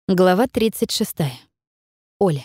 Глава 36. Оля.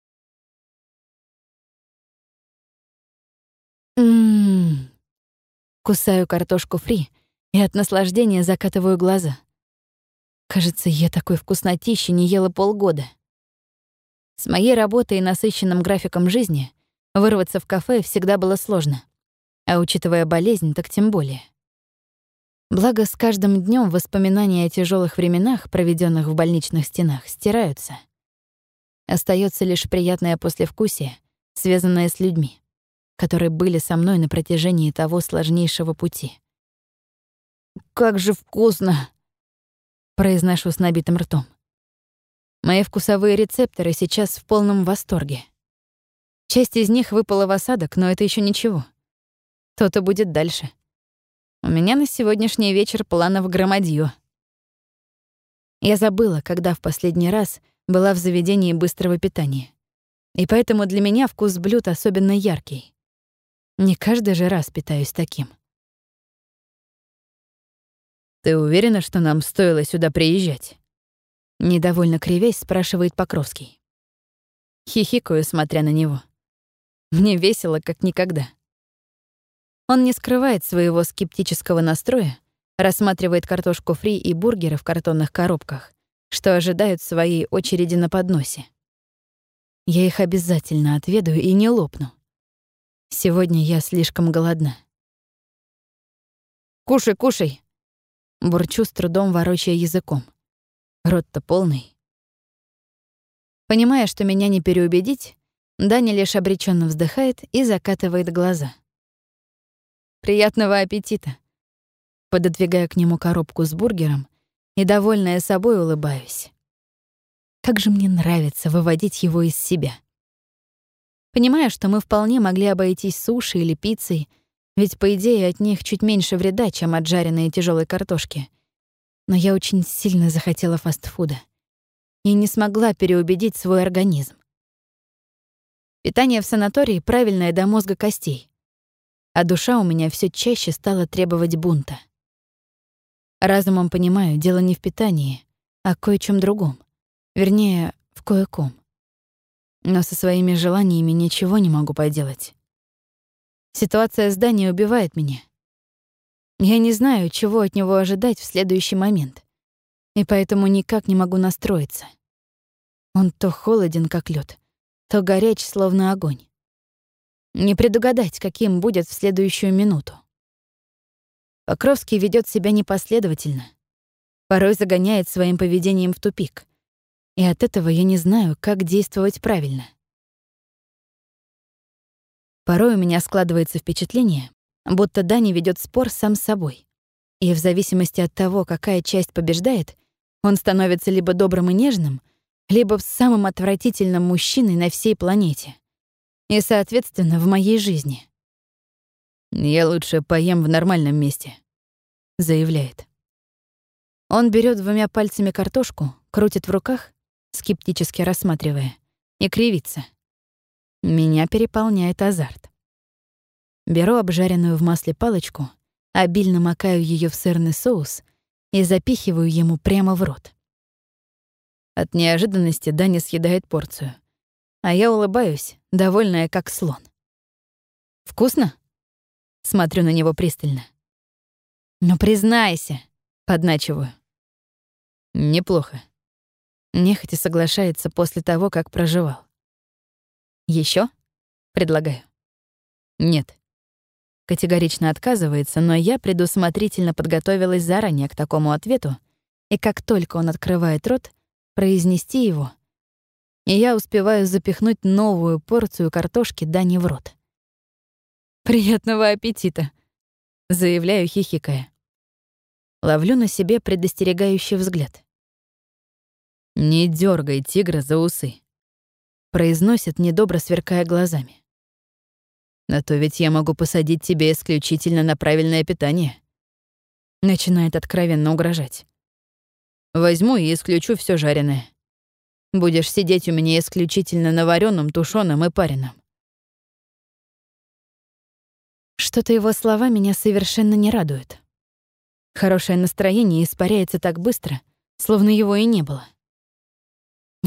М. Кусаю картошку фри и от наслаждения закатываю глаза. Кажется, я такой вкуснотищи не ела полгода. С моей работой и насыщенным графиком жизни вырваться в кафе всегда было сложно, а учитывая болезнь, так тем более. Благо, с каждым днем воспоминания о тяжелых временах, проведенных в больничных стенах, стираются. Остается лишь приятное послевкусие, связанное с людьми, которые были со мной на протяжении того сложнейшего пути. «Как же вкусно!» — произношу с набитым ртом. Мои вкусовые рецепторы сейчас в полном восторге. Часть из них выпала в осадок, но это еще ничего. То-то будет дальше. У меня на сегодняшний вечер планов громадьё. Я забыла, когда в последний раз была в заведении быстрого питания. И поэтому для меня вкус блюд особенно яркий. Не каждый же раз питаюсь таким. «Ты уверена, что нам стоило сюда приезжать?» Недовольно кривясь, спрашивает Покровский. Хихикаю, смотря на него. Мне весело, как никогда. Он не скрывает своего скептического настроя, рассматривает картошку фри и бургеры в картонных коробках, что ожидают своей очереди на подносе. Я их обязательно отведаю и не лопну. Сегодня я слишком голодна. «Кушай, кушай!» Бурчу, с трудом ворочая языком. Рот-то полный. Понимая, что меня не переубедить, Даня лишь обреченно вздыхает и закатывает глаза. «Приятного аппетита!» Пододвигаю к нему коробку с бургером и, довольная собой, улыбаюсь. Как же мне нравится выводить его из себя. Понимаю, что мы вполне могли обойтись суши или пиццей, ведь, по идее, от них чуть меньше вреда, чем от жареной тяжелой картошки. Но я очень сильно захотела фастфуда и не смогла переубедить свой организм. Питание в санатории правильное до мозга костей, а душа у меня все чаще стала требовать бунта. Разумом понимаю, дело не в питании, а кое-чем другом. Вернее, в кое-ком. Но со своими желаниями ничего не могу поделать. Ситуация с Даней убивает меня. Я не знаю, чего от него ожидать в следующий момент, и поэтому никак не могу настроиться. Он то холоден, как лед, то горяч, словно огонь. Не предугадать, каким будет в следующую минуту. Покровский ведет себя непоследовательно, порой загоняет своим поведением в тупик, и от этого я не знаю, как действовать правильно. Порой у меня складывается впечатление, будто Даня ведет спор сам с собой, и в зависимости от того, какая часть побеждает, он становится либо добрым и нежным, либо самым отвратительным мужчиной на всей планете. И, соответственно, в моей жизни. «Я лучше поем в нормальном месте», — заявляет. Он берет двумя пальцами картошку, крутит в руках, скептически рассматривая, и кривится. Меня переполняет азарт. Беру обжаренную в масле палочку, обильно макаю ее в сырный соус и запихиваю ему прямо в рот. От неожиданности Даня съедает порцию, а я улыбаюсь, довольная как слон. «Вкусно?» — смотрю на него пристально. «Ну, признайся», — подначиваю. «Неплохо». Нехотя соглашается после того, как проживал. «Ещё?» — предлагаю. «Нет». Категорично отказывается, но я предусмотрительно подготовилась заранее к такому ответу, и как только он открывает рот, произнести его, и я успеваю запихнуть новую порцию картошки Дане в рот. «Приятного аппетита!» — заявляю, хихикая. Ловлю на себе предостерегающий взгляд. «Не дергай тигра за усы», — произносит, недобро сверкая глазами. «А то ведь я могу посадить тебя исключительно на правильное питание». Начинает откровенно угрожать. «Возьму и исключу все жареное. Будешь сидеть у меня исключительно на вареном, тушеном и пареном». Что-то его слова меня совершенно не радуют. Хорошее настроение испаряется так быстро, словно его и не было.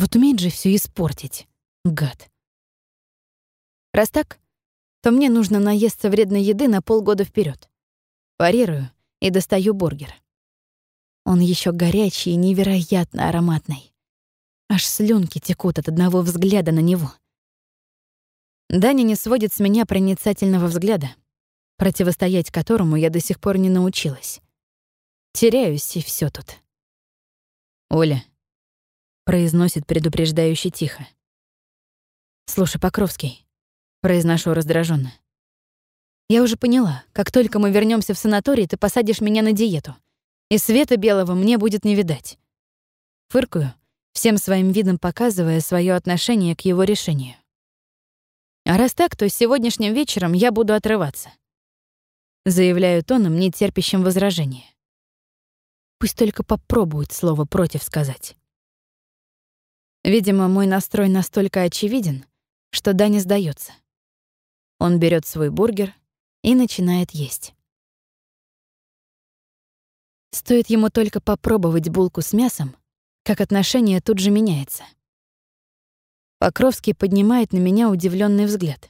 Вот умеет же все испортить, гад. Раз так, то мне нужно наесться вредной еды на полгода вперед. Парирую и достаю бургер. Он еще горячий и невероятно ароматный. Аж слюнки текут от одного взгляда на него. Даня не сводит с меня проницательного взгляда, противостоять которому я до сих пор не научилась. Теряюсь, и все тут. «Оля», — произносит предупреждающе тихо. «Слушай, Покровский», — произношу раздраженно. «Я уже поняла, как только мы вернемся в санаторий, ты посадишь меня на диету, и света белого мне будет не видать». Фыркаю, всем своим видом показывая свое отношение к его решению. «А раз так, то сегодняшним вечером я буду отрываться», — заявляю тоном, не терпящим возражения. Пусть только попробует слово «против» сказать. Видимо, мой настрой настолько очевиден, что Даня сдается. Он берет свой бургер и начинает есть. Стоит ему только попробовать булку с мясом, как отношение тут же меняется. Покровский поднимает на меня удивленный взгляд.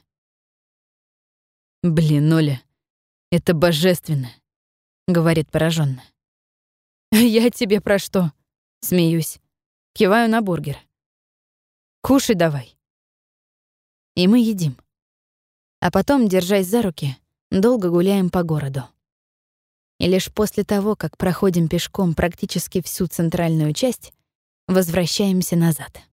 «Блин, Оля, это божественно», — говорит пораженно. «Я тебе про что?» — смеюсь. Киваю на бургер. «Кушай давай». И мы едим. А потом, держась за руки, долго гуляем по городу. И лишь после того, как проходим пешком практически всю центральную часть, возвращаемся назад.